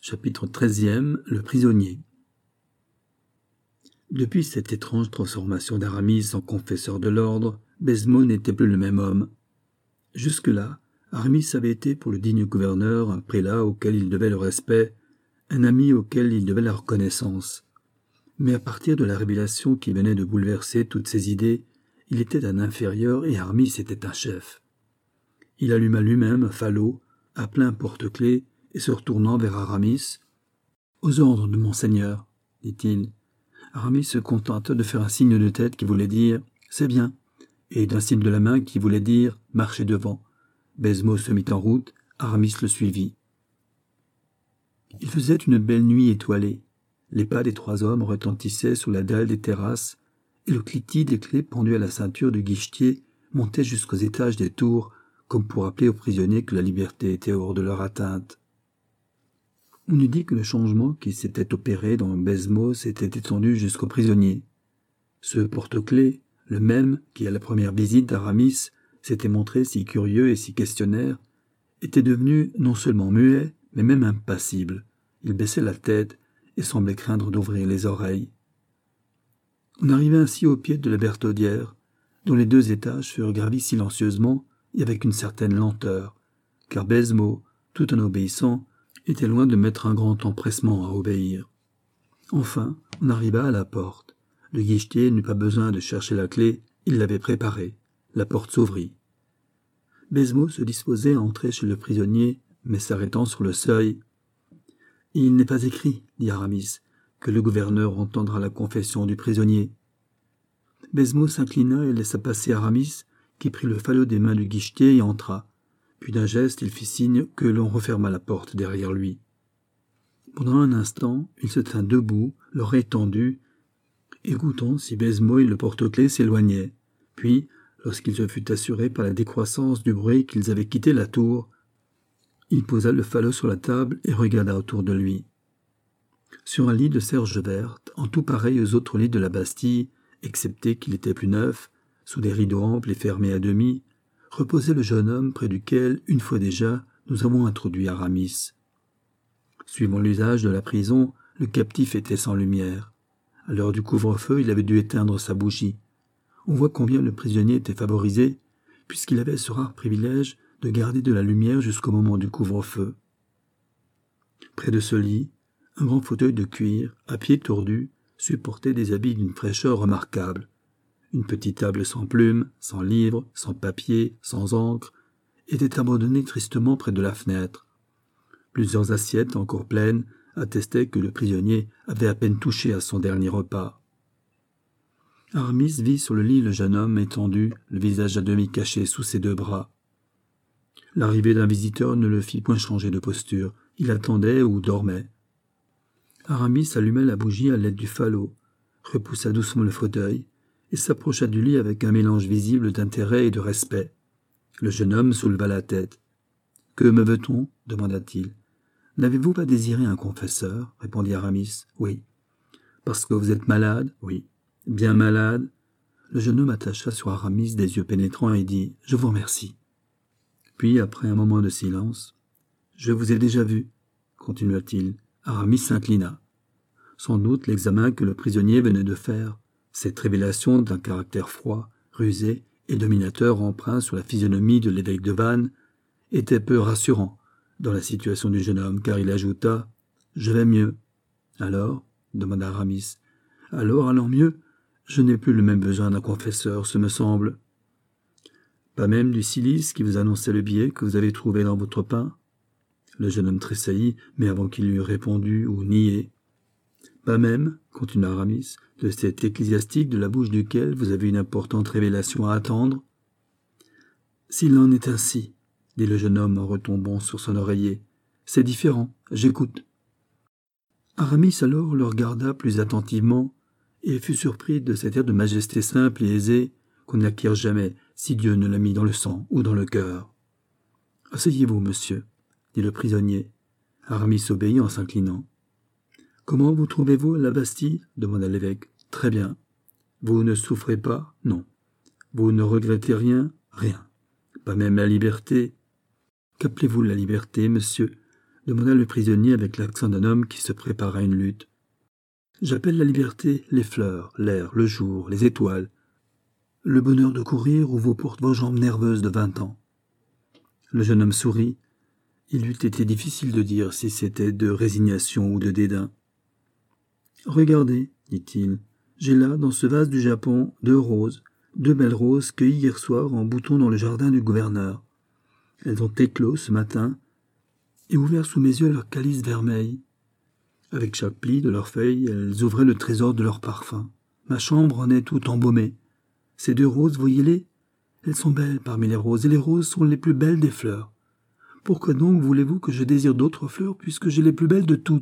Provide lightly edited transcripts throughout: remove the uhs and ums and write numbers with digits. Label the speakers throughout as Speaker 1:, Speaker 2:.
Speaker 1: Chapitre 13e. Le prisonnier. Depuis cette étrange transformation d'Aramis en confesseur de l'ordre, Baisemeaux n'était plus le même homme. Jusque-là, Aramis avait été pour le digne gouverneur un prélat auquel il devait le respect, un ami auquel il devait la reconnaissance. Mais à partir de la révélation qui venait de bouleverser toutes ses idées, il était un inférieur et Aramis était un chef. Il alluma lui-même un falot, appela un porte-clés et se retournant vers Aramis, « Aux ordres de monseigneur, dit-il. » Aramis se contenta de faire un signe de tête qui voulait dire « C'est bien » et d'un signe de la main qui voulait dire « Marchez devant ». Baisemeaux se mit en route, Aramis le suivit. Il faisait une belle nuit étoilée. Les pas des trois hommes retentissaient sur la dalle des terrasses et le cliquetis des clés pendues à la ceinture du guichetier montait jusqu'aux étages des tours comme pour rappeler aux prisonniers que la liberté était hors de leur atteinte. On eût dit que le changement qui s'était opéré dans Baisemeaux s'était étendu jusqu'aux prisonniers. Ce porte-clés, le même qui, à la première visite d'Aramis, s'était montré si curieux et si questionnaire, était devenu non seulement muet, mais même impassible. Il baissait la tête et semblait craindre d'ouvrir les oreilles. On arrivait ainsi au pied de la Bertaudière, dont les 2 étages furent gravis silencieusement et avec une certaine lenteur, car Baisemeaux, tout en obéissant, était loin de mettre un grand empressement à obéir. Enfin, on arriva à la porte. Le guichetier n'eut pas besoin de chercher la clé, il l'avait préparée. La porte s'ouvrit. Baisemeaux se disposait à entrer chez le prisonnier, mais s'arrêtant sur le seuil. « Il n'est pas écrit, dit Aramis, que le gouverneur entendra la confession du prisonnier. » Baisemeaux s'inclina et laissa passer Aramis, qui prit le falot des mains du guichetier et entra. Puis d'un geste, il fit signe que l'on referma la porte derrière lui. Pendant un instant, il se tint debout, l'oreille tendue, écoutant si Baisemeaux et le porte-clés s'éloignaient. Puis, lorsqu'il se fut assuré par la décroissance du bruit qu'ils avaient quitté la tour, il posa le falot sur la table et regarda autour de lui. Sur un lit de serge verte, en tout pareil aux autres lits de la Bastille, excepté qu'il était plus neuf, sous des rideaux amples et fermés à demi, reposait le jeune homme près duquel, une fois déjà, nous avons introduit Aramis. Suivant l'usage de la prison, le captif était sans lumière. À l'heure du couvre-feu, il avait dû éteindre sa bougie. On voit combien le prisonnier était favorisé, puisqu'il avait ce rare privilège de garder de la lumière jusqu'au moment du couvre-feu. Près de ce lit, un grand fauteuil de cuir, à pieds tordus, supportait des habits d'une fraîcheur remarquable. Une petite table sans plumes, sans livres, sans papier, sans encre, était abandonnée tristement près de la fenêtre. Plusieurs assiettes encore pleines attestaient que le prisonnier avait à peine touché à son dernier repas. Aramis vit sur le lit le jeune homme étendu, le visage à demi caché sous ses 2 bras. L'arrivée d'un visiteur ne le fit point changer de posture. Il attendait ou dormait. Aramis alluma la bougie à l'aide du falot, repoussa doucement le fauteuil et s'approcha du lit avec un mélange visible d'intérêt et de respect. Le jeune homme souleva la tête. « Que me veut-on » demanda-t-il. « N'avez-vous pas désiré un confesseur » répondit Aramis. « Oui. »« Parce que vous êtes malade » ?»« Oui. »« Bien malade ?» Le jeune homme attacha sur Aramis des yeux pénétrants et dit « Je vous remercie. » Puis, après un moment de silence, « Je vous ai déjà vu » continua-t-il. Aramis s'inclina. Sans doute l'examen que le prisonnier venait de faire, cette révélation d'un caractère froid, rusé et dominateur empreint sur la physionomie de l'évêque de Vannes, était peu rassurant dans la situation du jeune homme, car il ajouta « Je vais mieux. »« Alors » demanda Aramis. « Alors, allant mieux, je n'ai plus le même besoin d'un confesseur, ce me semble. »« Pas même du cilice qui vous annonçait le billet que vous avez trouvé dans votre pain ?» Le jeune homme tressaillit, mais avant qu'il eût répondu ou nié. « Pas même, continua Aramis, de cet ecclésiastique de la bouche duquel vous avez une importante révélation à attendre ?»« S'il en est ainsi, dit le jeune homme en retombant sur son oreiller, c'est différent, j'écoute. » Aramis alors le regarda plus attentivement et fut surpris de cet air de majesté simple et aisée qu'on n'acquiert jamais si Dieu ne l'a mis dans le sang ou dans le cœur. « Asseyez-vous, monsieur, » dit le prisonnier. Aramis obéit en s'inclinant. « Comment vous trouvez-vous à la Bastille » demanda l'évêque. « Très bien. Vous ne souffrez pas » Non. « Vous ne regrettez rien » Rien. « Pas même la liberté » Qu'appelez-vous la liberté, monsieur ? demanda le prisonnier avec l'accent d'un homme qui se prépare à une lutte. J'appelle la liberté les fleurs, l'air, le jour, les étoiles, le bonheur de courir où vous portent vos jambes nerveuses de 20 ans. Le jeune homme sourit. Il eût été difficile de dire si c'était de résignation ou de dédain. « Regardez, dit-il, j'ai là, dans ce vase du Japon, 2 roses, 2 belles roses cueillies hier soir en bouton dans le jardin du gouverneur. Elles ont éclos ce matin et ouvert sous mes yeux leur calice vermeil. Avec chaque pli de leurs feuilles, elles ouvraient le trésor de leur parfum. Ma chambre en est tout embaumée. Ces 2 roses, voyez-les? Elles sont belles parmi les roses, et les roses sont les plus belles des fleurs. Pourquoi donc voulez-vous que je désire d'autres fleurs, puisque j'ai les plus belles de toutes ?»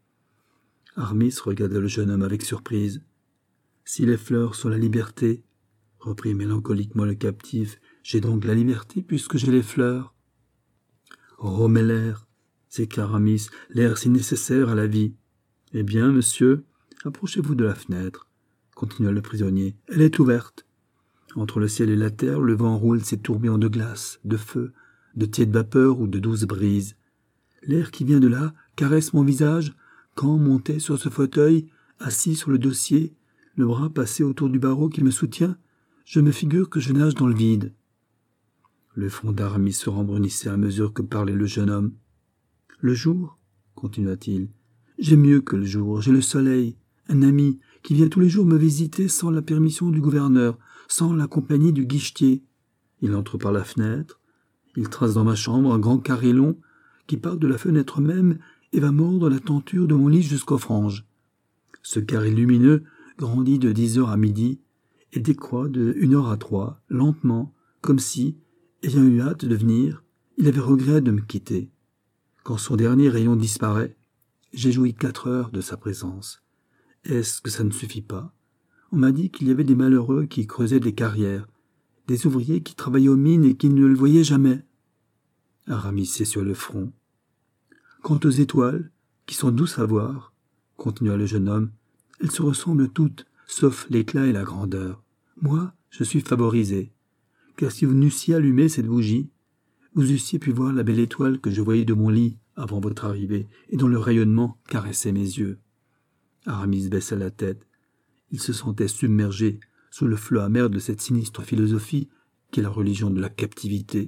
Speaker 1: Aramis regarda le jeune homme avec surprise. « Si les fleurs sont la liberté, reprit mélancoliquement le captif, j'ai donc la liberté, puisque j'ai les fleurs. »« Oh, mais l'air, s'écria Aramis, l'air si nécessaire à la vie. »« Eh bien, monsieur, approchez-vous de la fenêtre, continua le prisonnier. Elle est ouverte. Entre le ciel et la terre, le vent roule ses tourbillons de glace, de feu, de tiède vapeur ou de douce brise. L'air qui vient de là caresse mon visage quand, monté sur ce fauteuil, assis sur le dossier, le bras passé autour du barreau qui me soutient, je me figure que je nage dans le vide. » Le front d'Aramis se rembrunissait à mesure que parlait le jeune homme. « Le jour, continua-t-il, j'ai mieux que le jour, j'ai le soleil, un ami qui vient tous les jours me visiter sans la permission du gouverneur, sans la compagnie du guichetier. Il entre par la fenêtre, il trace dans ma chambre un grand carré long qui part de la fenêtre même et va mordre la tenture de mon lit jusqu'aux franges. Ce carré lumineux grandit de 10 heures à midi et décroît de 1 heure à 3, lentement, comme si, ayant eu hâte de venir, il avait regret de me quitter. Quand son dernier rayon disparaît, j'ai joui 4 heures de sa présence. Est-ce que ça ne suffit pas? On m'a dit qu'il y avait des malheureux qui creusaient des carrières, des ouvriers qui travaillaient aux mines et qui ne le voyaient jamais. » Aramis s'essuya le front. « Quant aux étoiles, qui sont douces à voir, continua le jeune homme, elles se ressemblent toutes, sauf l'éclat et la grandeur. Moi, je suis favorisé, car si vous n'eussiez allumé cette bougie, vous eussiez pu voir la belle étoile que je voyais de mon lit avant votre arrivée et dont le rayonnement caressait mes yeux. » Aramis baissa la tête. Il se sentait submergé sous le flot amer de cette sinistre philosophie qu'est la religion de la captivité.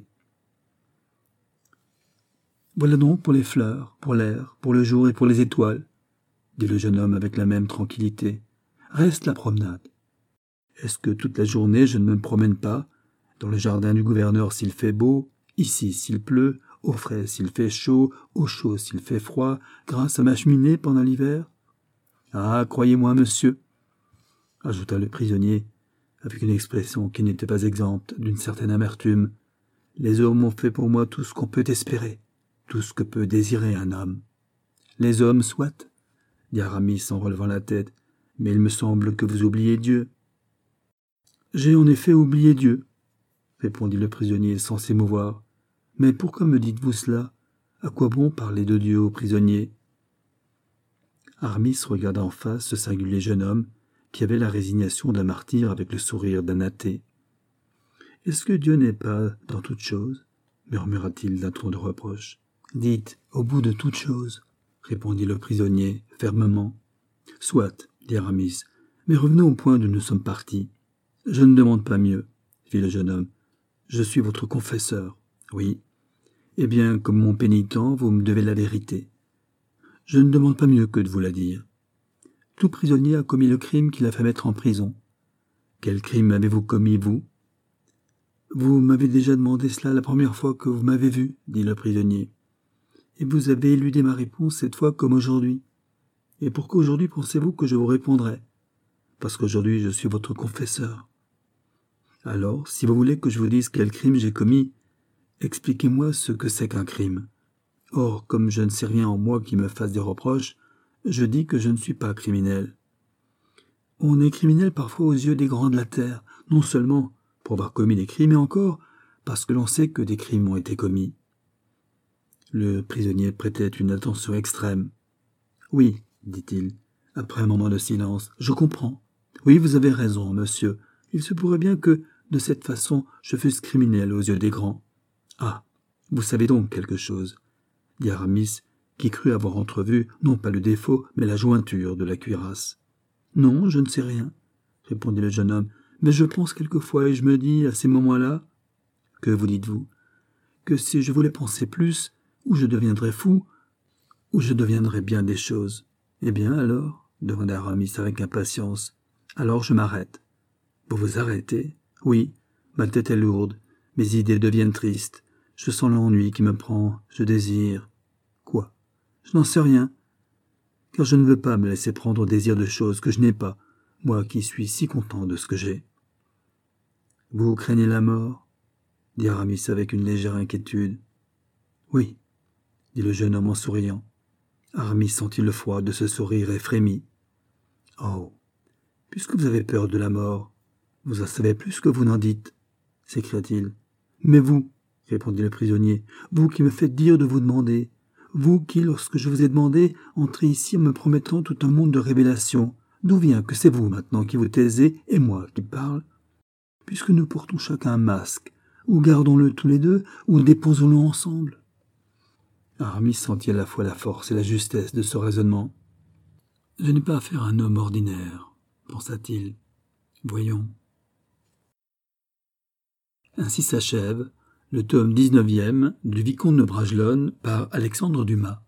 Speaker 1: « Voilà donc pour les fleurs, pour l'air, pour le jour et pour les étoiles, » dit le jeune homme avec la même tranquillité. « Reste la promenade. Est-ce que toute la journée je ne me promène pas, dans le jardin du gouverneur s'il fait beau, ici s'il pleut, au frais s'il fait chaud, au chaud s'il fait froid, grâce à ma cheminée pendant l'hiver? Ah, croyez-moi, monsieur, » ajouta le prisonnier, avec une expression qui n'était pas exempte d'une certaine amertume, « les hommes ont fait pour moi tout ce qu'on peut espérer, tout ce que peut désirer un homme. »« Les hommes, soit, » dit Aramis en relevant la tête, « mais il me semble que vous oubliez Dieu. »« J'ai en effet oublié Dieu, » répondit le prisonnier sans s'émouvoir. « Mais pourquoi me dites-vous cela? À quoi bon parler de Dieu aux prisonniers ?» Aramis regarda en face ce singulier jeune homme qui avait la résignation d'un martyr avec le sourire d'un athée. « Est-ce que Dieu n'est pas dans toutes choses ?» murmura-t-il d'un ton de reproche. « Dites, au bout de toutes choses, » répondit le prisonnier fermement. « Soit, » dit Aramis, « mais revenons au point d'où nous sommes partis. »« Je ne demande pas mieux, » fit le jeune homme. « Je suis votre confesseur. »« Oui. Eh bien, comme mon pénitent, vous me devez la vérité. » « Je ne demande pas mieux que de vous la dire. Tout prisonnier a commis le crime qui l'a fait mettre en prison. Quel crime avez-vous commis, vous? »« Vous m'avez déjà demandé cela la première fois que vous m'avez vu, » dit le prisonnier. « Et vous avez éludé ma réponse cette fois comme aujourd'hui. Et pourquoi aujourd'hui pensez-vous que je vous répondrai? Parce qu'aujourd'hui je suis votre confesseur. Alors, si vous voulez que je vous dise quel crime j'ai commis, expliquez-moi ce que c'est qu'un crime. Or, comme je ne sais rien en moi qui me fasse des reproches, je dis que je ne suis pas criminel. On est criminel parfois aux yeux des grands de la terre, non seulement pour avoir commis des crimes, mais encore parce que l'on sait que des crimes ont été commis. » Le prisonnier prêtait une attention extrême. « Oui, dit-il, après un moment de silence, je comprends. Oui, vous avez raison, monsieur. Il se pourrait bien que, de cette façon, je fusse criminel aux yeux des grands. Ah, vous savez donc quelque chose, dit Aramis, qui crut avoir entrevu non pas le défaut, mais la jointure de la cuirasse. « Non, je ne sais rien, » répondit le jeune homme, « mais je pense quelquefois et je me dis, à ces moments-là, que vous dites-vous, que si je voulais penser plus, ou je deviendrais fou, ou je deviendrais bien des choses. »« Eh bien alors ?» demanda Aramis avec impatience. « Alors je m'arrête. »« Vous vous arrêtez ?»« Oui, ma tête est lourde, mes idées deviennent tristes, je sens l'ennui qui me prend, je désire. » « Quoi ? Je n'en sais rien, car je ne veux pas me laisser prendre au désir de choses que je n'ai pas, moi qui suis si content de ce que j'ai. »« Vous craignez la mort ?» dit Aramis avec une légère inquiétude. « Oui, » dit le jeune homme en souriant. Aramis sentit le froid de ce sourire et frémit. « Oh, puisque vous avez peur de la mort, vous en savez plus que vous n'en dites, » s'écria-t-il. « Mais vous, » répondit le prisonnier, « vous qui me faites dire de vous demander, vous qui, lorsque je vous ai demandé, entrez ici en me promettant tout un monde de révélations, d'où vient que c'est vous maintenant qui vous taisez et moi qui parle? Puisque nous portons chacun un masque, ou gardons-le tous les deux, ou déposons-le ensemble. » Aramis sentit à la fois la force et la justesse de ce raisonnement. « Je n'ai pas affaire à un homme ordinaire, » pensa-t-il. « Voyons. » Ainsi s'achève le tome 19e du Vicomte de Bragelonne par Alexandre Dumas.